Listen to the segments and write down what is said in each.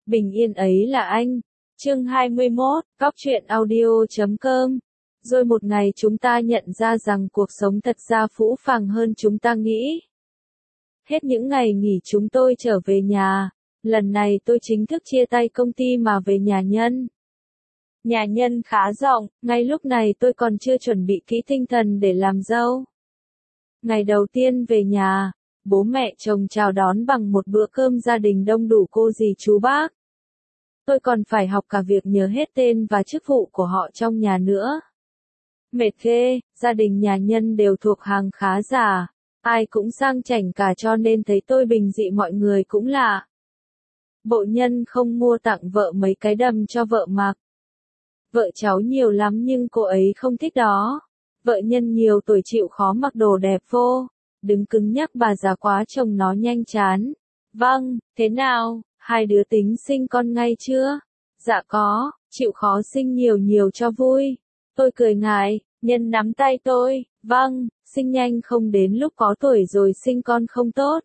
bình yên ấy là anh. Chương 21, Góc truyện audio.com. Rồi một ngày chúng ta nhận ra rằng cuộc sống thật ra phũ phàng hơn chúng ta nghĩ. Hết những ngày nghỉ chúng tôi trở về nhà. Lần này tôi chính thức chia tay công ty mà về nhà Nhân. Nhà Nhân khá rộng, ngay lúc này tôi còn chưa chuẩn bị kỹ tinh thần để làm dâu. Ngày đầu tiên về nhà, bố mẹ chồng chào đón bằng một bữa cơm gia đình đông đủ cô dì chú bác. Tôi còn phải học cả việc nhớ hết tên và chức vụ của họ trong nhà nữa. Mệt ghê, gia đình nhà Nhân đều thuộc hàng khá giả, ai cũng sang chảnh cả cho nên thấy tôi bình dị mọi người cũng lạ. Bộ Nhân không mua tặng vợ mấy cái đầm cho vợ mặc. Vợ cháu nhiều lắm nhưng cô ấy không thích đó. Vợ Nhân nhiều tuổi chịu khó mặc đồ đẹp vô. Đừng cứng nhắc bà già quá chồng nó nhanh chán. Vâng, thế nào, hai đứa tính sinh con ngay chưa? Dạ có, chịu khó sinh nhiều nhiều cho vui. Tôi cười ngại, Nhân nắm tay tôi, vâng, sinh nhanh không đến lúc có tuổi rồi sinh con không tốt.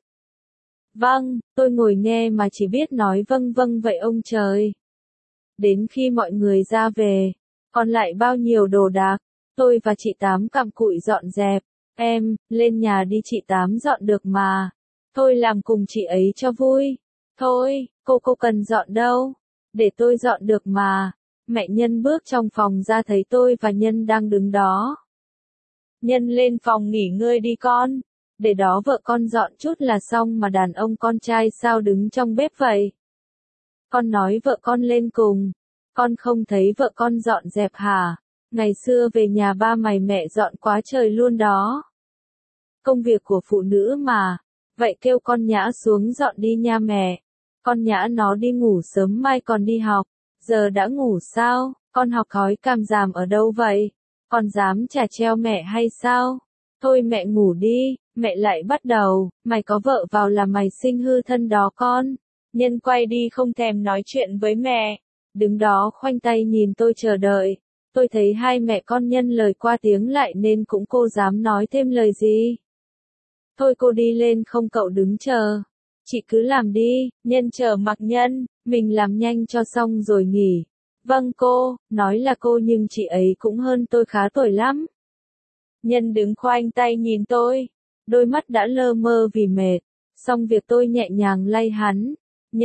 Vâng, tôi ngồi nghe mà chỉ biết nói vâng vâng vậy ông trời. Đến khi mọi người ra về, còn lại bao nhiêu đồ đạc, tôi và chị Tám cặm cụi dọn dẹp. Em, lên nhà đi chị Tám dọn được mà. Tôi làm cùng chị ấy cho vui. Thôi, cô cần dọn đâu. Để tôi dọn được mà. Mẹ Nhân bước trong phòng ra thấy tôi và Nhân đang đứng đó. Nhân lên phòng nghỉ ngơi đi con. Để đó vợ con dọn chút là xong mà đàn ông con trai sao đứng trong bếp vậy? Con nói vợ con lên cùng. Con không thấy vợ con dọn dẹp hả? Ngày xưa về nhà ba mày mẹ dọn quá trời luôn đó. Công việc của phụ nữ mà. Vậy kêu con Nhã xuống dọn đi nha mẹ. Con Nhã nó đi ngủ sớm mai còn đi học. Giờ đã ngủ sao? Con học hói càm ràm ở đâu vậy? Con dám chả treo mẹ hay sao? Thôi mẹ ngủ đi. Mẹ lại bắt đầu. Mày có vợ vào là mày sinh hư thân đó con. Nhân quay đi không thèm nói chuyện với mẹ. Đứng đó khoanh tay nhìn tôi chờ đợi. Tôi thấy hai mẹ con Nhân lời qua tiếng lại nên cũng cô dám nói thêm lời gì. Thôi cô đi lên không cậu đứng chờ. Chị cứ làm đi, Nhân chờ mặc Nhân, mình làm nhanh cho xong rồi nghỉ. Vâng cô, nói là cô nhưng chị ấy cũng hơn tôi khá tuổi lắm. Nhân đứng khoanh tay nhìn tôi, đôi mắt đã lơ mơ vì mệt. Xong việc tôi nhẹ nhàng lay hắn.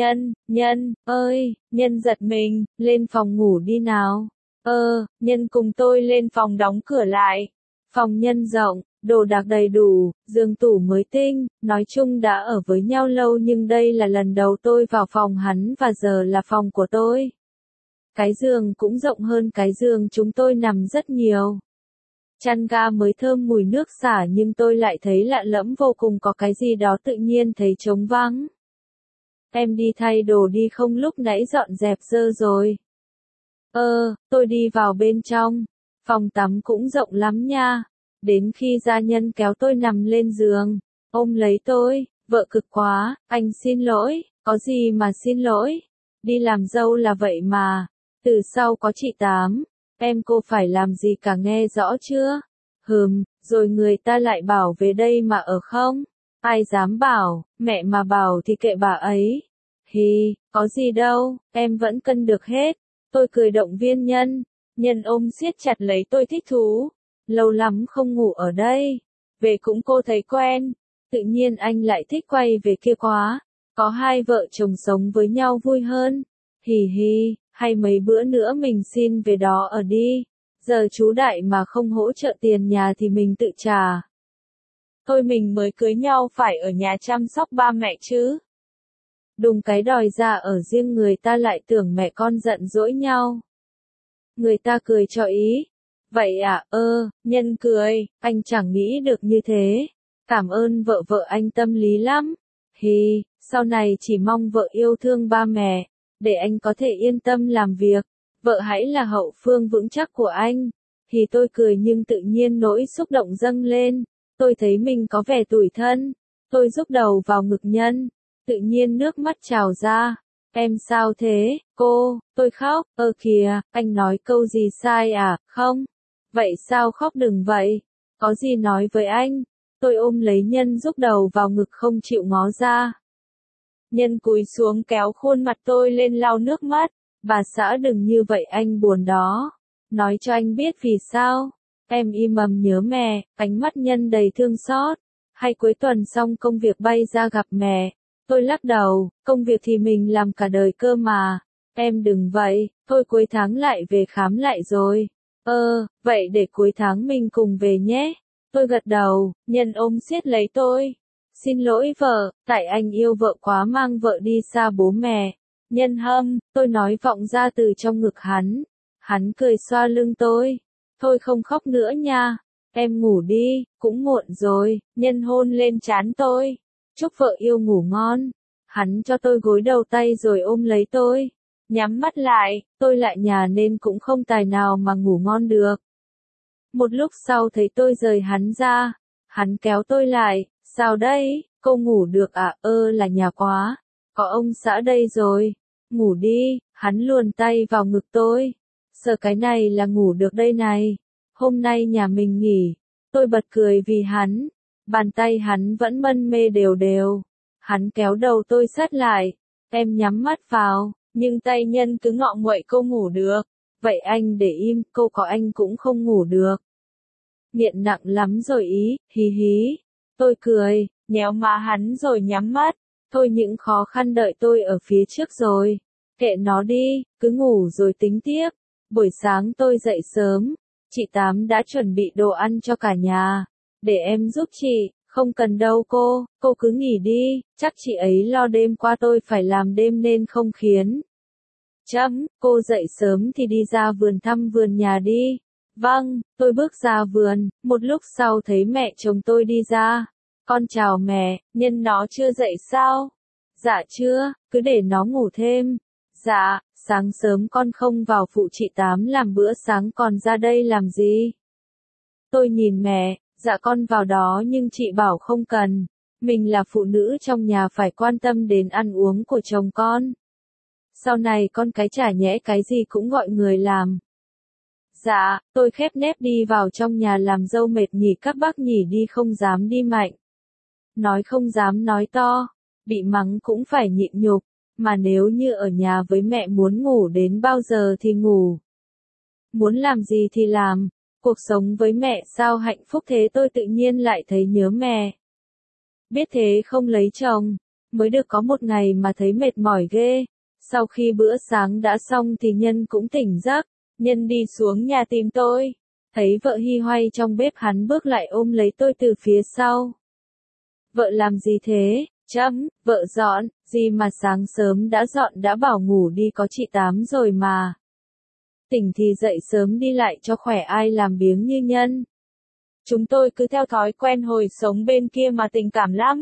Nhân ơi, Nhân giật mình, lên phòng ngủ đi nào. Nhân cùng tôi lên phòng đóng cửa lại. Phòng Nhân rộng, đồ đạc đầy đủ, giường tủ mới tinh, nói chung đã ở với nhau lâu nhưng đây là lần đầu tôi vào phòng hắn và giờ là phòng của tôi. Cái giường cũng rộng hơn cái giường chúng tôi nằm rất nhiều. Chăn ga mới thơm mùi nước xả nhưng tôi lại thấy lạ lẫm vô cùng, có cái gì đó tự nhiên thấy trống vắng. Em đi thay đồ đi không lúc nãy dọn dẹp dơ rồi. Tôi đi vào bên trong. Phòng tắm cũng rộng lắm nha. Đến khi gia Nhân kéo tôi nằm lên giường, ôm lấy tôi, vợ cực quá, anh xin lỗi, có gì mà xin lỗi. Đi làm dâu là vậy mà. Từ sau có chị Tám, cô phải làm gì cả nghe rõ chưa? Rồi người ta lại bảo về đây mà ở không? Ai dám bảo, mẹ mà bảo thì kệ bà ấy. Có gì đâu, em vẫn cân được hết. Tôi cười động viên Nhân ôm siết chặt lấy tôi thích thú. Lâu lắm không ngủ ở đây. Về cũng cô thấy quen. Tự nhiên anh lại thích quay về kia quá. Có hai vợ chồng sống với nhau vui hơn. Hay mấy bữa nữa mình xin về đó ở đi. Giờ chú Đại mà không hỗ trợ tiền nhà thì mình tự trả. Thôi mình mới cưới nhau phải ở nhà chăm sóc ba mẹ chứ. Đùng cái đòi ra ở riêng người ta lại tưởng mẹ con giận dỗi nhau. Người ta cười cho ý. Vậy à, Nhân cười, anh chẳng nghĩ được như thế. Cảm ơn vợ anh tâm lý lắm. Sau này chỉ mong vợ yêu thương ba mẹ, để anh có thể yên tâm làm việc. Vợ hãy là hậu phương vững chắc của anh. Tôi cười nhưng tự nhiên nỗi xúc động dâng lên. Tôi thấy mình có vẻ tủi thân. Tôi rúc đầu vào ngực Nhân. Tự nhiên nước mắt trào ra. Em sao thế, cô? Tôi khóc. Kìa, anh nói câu gì sai à? Không. Vậy sao khóc đừng vậy? Có gì nói với anh? Tôi ôm lấy Nhân rúc đầu vào ngực không chịu ngó ra. Nhân cúi xuống kéo khuôn mặt tôi lên lau nước mắt. Bà xã đừng như vậy anh buồn đó. Nói cho anh biết vì sao. Em im ầm nhớ mẹ, ánh mắt Nhân đầy thương xót. Hay cuối tuần xong công việc bay ra gặp mẹ. Tôi lắc đầu, công việc thì mình làm cả đời cơ mà. Em đừng vậy, thôi cuối tháng lại về khám lại rồi. Vậy để cuối tháng mình cùng về nhé. Tôi gật đầu, Nhân ôm siết lấy tôi. Xin lỗi vợ, tại anh yêu vợ quá mang vợ đi xa bố mẹ. Nhân hâm, tôi nói vọng ra từ trong ngực hắn. Hắn cười xoa lưng tôi. Thôi không khóc nữa nha. Em ngủ đi, cũng muộn rồi. Nhân hôn lên trán tôi. Chúc vợ yêu ngủ ngon. Hắn cho tôi gối đầu tay rồi ôm lấy tôi. Nhắm mắt lại, tôi lại nhà nên cũng không tài nào mà ngủ ngon được. Một lúc sau thấy tôi rời hắn ra. Hắn kéo tôi lại. Sao đây, cô ngủ được à? Là nhà quá. Có ông xã đây rồi. Ngủ đi, hắn luồn tay vào ngực tôi. Sợ cái này là ngủ được đây này. Hôm nay nhà mình nghỉ. Tôi bật cười vì hắn. Bàn tay hắn vẫn mân mê đều đều. Hắn kéo đầu tôi sát lại. Em nhắm mắt vào, nhưng tay Nhân cứ ngọ nguậy cô ngủ được. Vậy anh để im, cô có anh cũng không ngủ được. Nghiện nặng lắm rồi ý, hí hí. Tôi cười, nhéo má hắn rồi nhắm mắt. Thôi những khó khăn đợi tôi ở phía trước rồi. Kệ nó đi, cứ ngủ rồi tính tiếp. Buổi sáng tôi dậy sớm. Chị Tám đã chuẩn bị đồ ăn cho cả nhà. Để em giúp chị, không cần đâu cô cứ nghỉ đi, chắc chị ấy lo đêm qua tôi phải làm đêm nên không khiến. Cô dậy sớm thì đi ra vườn thăm vườn nhà đi. Vâng, tôi bước ra vườn, một lúc sau thấy mẹ chồng tôi đi ra. Con chào mẹ, Nhân nó chưa dậy sao? Dạ chưa, cứ để nó ngủ thêm. Dạ, sáng sớm con không vào phụ chị Tám làm bữa sáng còn ra đây làm gì? Tôi nhìn mẹ, dạ con vào đó nhưng chị bảo không cần. Mình là phụ nữ trong nhà phải quan tâm đến ăn uống của chồng con. Sau này con cái chả nhẽ cái gì cũng gọi người làm. Dạ, tôi khép nép đi vào trong nhà làm dâu mệt nhỉ các bác nhỉ đi không dám đi mạnh. Nói không dám nói to, bị mắng cũng phải nhịn nhục, mà nếu như ở nhà với mẹ muốn ngủ đến bao giờ thì ngủ. Muốn làm gì thì làm, cuộc sống với mẹ sao hạnh phúc thế tôi tự nhiên lại thấy nhớ mẹ. Biết thế không lấy chồng, mới được có một ngày mà thấy mệt mỏi ghê. Sau khi bữa sáng đã xong thì Nhân cũng tỉnh giấc, Nhân đi xuống nhà tìm tôi. Thấy vợ hi hoay trong bếp hắn bước lại ôm lấy tôi từ phía sau. Vợ làm gì thế? Vợ dọn, gì mà sáng sớm đã dọn đã bảo ngủ đi có chị Tám rồi mà. Tỉnh thì dậy sớm đi lại cho khỏe ai làm biếng như Nhân. Chúng tôi cứ theo thói quen hồi sống bên kia mà tình cảm lắm.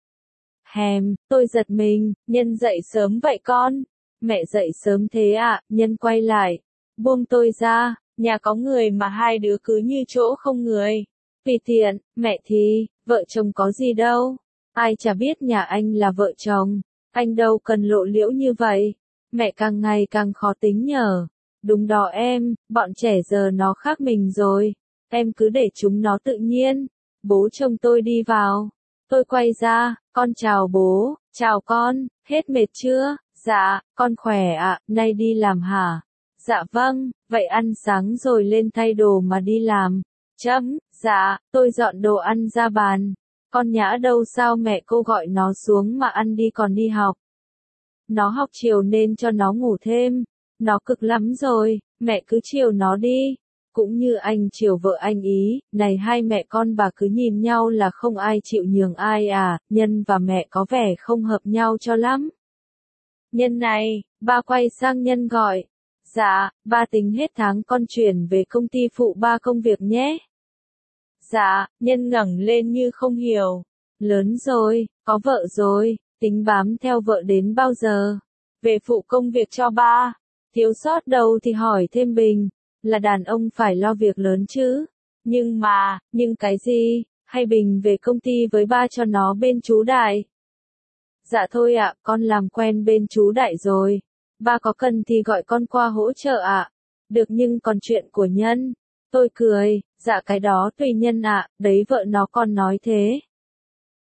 Tôi giật mình, Nhân dậy sớm vậy con. Mẹ dậy sớm thế ạ, Nhân quay lại. Buông tôi ra, nhà có người mà hai đứa cứ như chỗ không người. Vì tiện, mẹ thì, vợ chồng có gì đâu. Ai chả biết nhà anh là vợ chồng. Anh đâu cần lộ liễu như vậy. Mẹ càng ngày càng khó tính nhở. Đúng đó em, bọn trẻ giờ nó khác mình rồi. Em cứ để chúng nó tự nhiên. Bố chồng tôi đi vào. Tôi quay ra, con chào bố, chào con, hết mệt chưa? Dạ, con khỏe ạ, nay đi làm hả? Dạ vâng, vậy ăn sáng rồi lên thay đồ mà đi làm. Dạ, tôi dọn đồ ăn ra bàn. Con Nhã đâu sao mẹ cô gọi nó xuống mà ăn đi còn đi học. Nó học chiều nên cho nó ngủ thêm. Nó cực lắm rồi, mẹ cứ chiều nó đi. Cũng như anh chiều vợ anh ý, này hai mẹ con bà cứ nhìn nhau là không ai chịu nhường ai à, Nhân và mẹ có vẻ không hợp nhau cho lắm. Nhân này, ba quay sang Nhân gọi. Dạ, ba tính hết tháng con chuyển về công ty phụ ba công việc nhé. Dạ, Nhân ngẩng lên như không hiểu. Lớn rồi, có vợ rồi, tính bám theo vợ đến bao giờ? Về phụ công việc cho ba. Thiếu sót đâu thì hỏi thêm Bình. Là đàn ông phải lo việc lớn chứ. Nhưng cái gì? Hay Bình về công ty với ba cho nó bên chú Đại? Dạ thôi ạ, con làm quen bên chú Đại rồi. Ba có cần thì gọi con qua hỗ trợ ạ. Được nhưng còn chuyện của Nhân. Tôi cười, dạ cái đó tùy Nhân ạ, đấy vợ nó còn nói thế.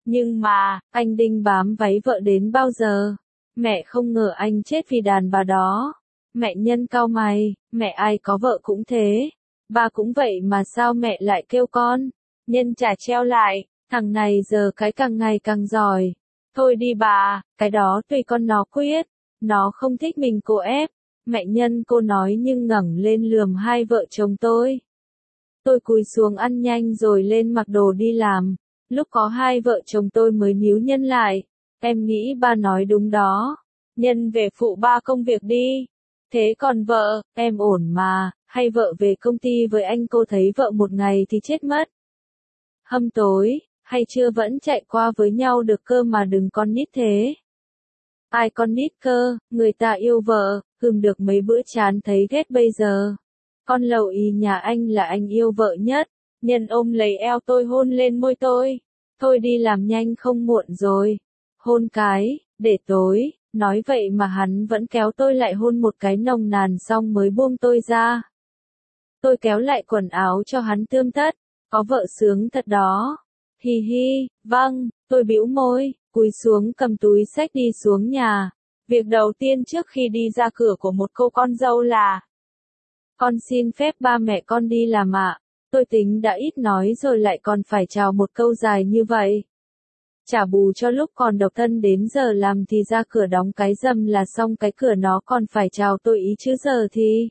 Nhưng mà, anh Đinh bám váy vợ đến bao giờ? Mẹ không ngờ anh chết vì đàn bà đó. Mẹ Nhân cau mày, mẹ ai có vợ cũng thế. Ba cũng vậy mà sao mẹ lại kêu con? Nhân chả treo lại, thằng này giờ cái càng ngày càng giỏi. Thôi đi bà, cái đó tùy con nó quyết. Nó không thích mình cô ép. Mẹ Nhân cô nói nhưng ngẩng lên lườm hai vợ chồng tôi. Tôi cúi xuống ăn nhanh rồi lên mặc đồ đi làm. Lúc có hai vợ chồng tôi mới níu Nhân lại. Em nghĩ ba nói đúng đó. Nhân về phụ ba công việc đi. Thế còn vợ, em ổn mà, hay vợ về công ty với anh cô thấy vợ một ngày thì chết mất. Hâm tối, hay chưa vẫn chạy qua với nhau được cơ mà đừng con nít thế. Ai con nít cơ, người ta yêu vợ, hừm được mấy bữa chán thấy ghét bây giờ. Con lầu ý nhà anh là anh yêu vợ nhất. Nhân ôm lấy eo tôi hôn lên môi tôi. Thôi đi làm nhanh không muộn rồi. Hôn cái, để tối. Nói vậy mà hắn vẫn kéo tôi lại hôn một cái nồng nàn xong mới buông tôi ra. Tôi kéo lại quần áo cho hắn tươm tất. Có vợ sướng thật đó. Hi hi, vâng, tôi bĩu môi, cúi xuống cầm túi xách đi xuống nhà. Việc đầu tiên trước khi đi ra cửa của một cô con dâu là: con xin phép ba mẹ con đi làm ạ. Tôi tính đã ít nói rồi lại còn phải chào một câu dài như vậy. Trả bù cho lúc còn độc thân đến giờ làm thì ra cửa đóng cái rầm là xong, cái cửa nó còn phải chào tôi ý chứ giờ thì.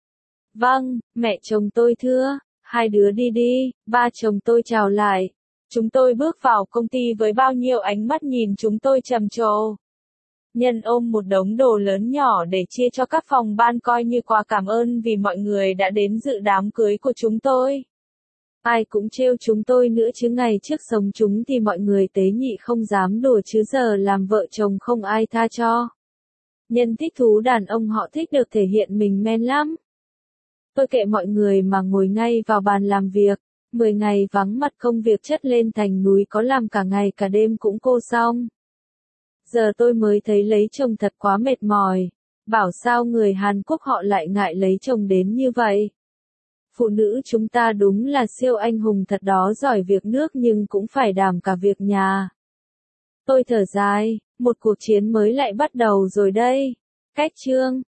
Vâng, mẹ chồng tôi thưa, hai đứa đi đi, ba chồng tôi chào lại. Chúng tôi bước vào công ty với bao nhiêu ánh mắt nhìn chúng tôi trầm trồ. Nhân ôm một đống đồ lớn nhỏ để chia cho các phòng ban coi như quà cảm ơn vì mọi người đã đến dự đám cưới của chúng tôi. Ai cũng trêu chúng tôi nữa chứ, ngày trước sống chúng thì mọi người tế nhị không dám đùa chứ giờ làm vợ chồng không ai tha cho. Nhân thích thú đàn ông, họ thích được thể hiện mình men lắm. Tôi kệ mọi người mà ngồi ngay vào bàn làm việc. 10 ngày vắng mặt công việc chất lên thành núi, có làm cả ngày cả đêm cũng cô xong. Giờ tôi mới thấy lấy chồng thật quá mệt mỏi. Bảo sao người Hàn Quốc họ lại ngại lấy chồng đến như vậy. Phụ nữ chúng ta đúng là siêu anh hùng thật đó, giỏi việc nước nhưng cũng phải đảm cả việc nhà. Tôi thở dài, một cuộc chiến mới lại bắt đầu rồi đây. Cách chương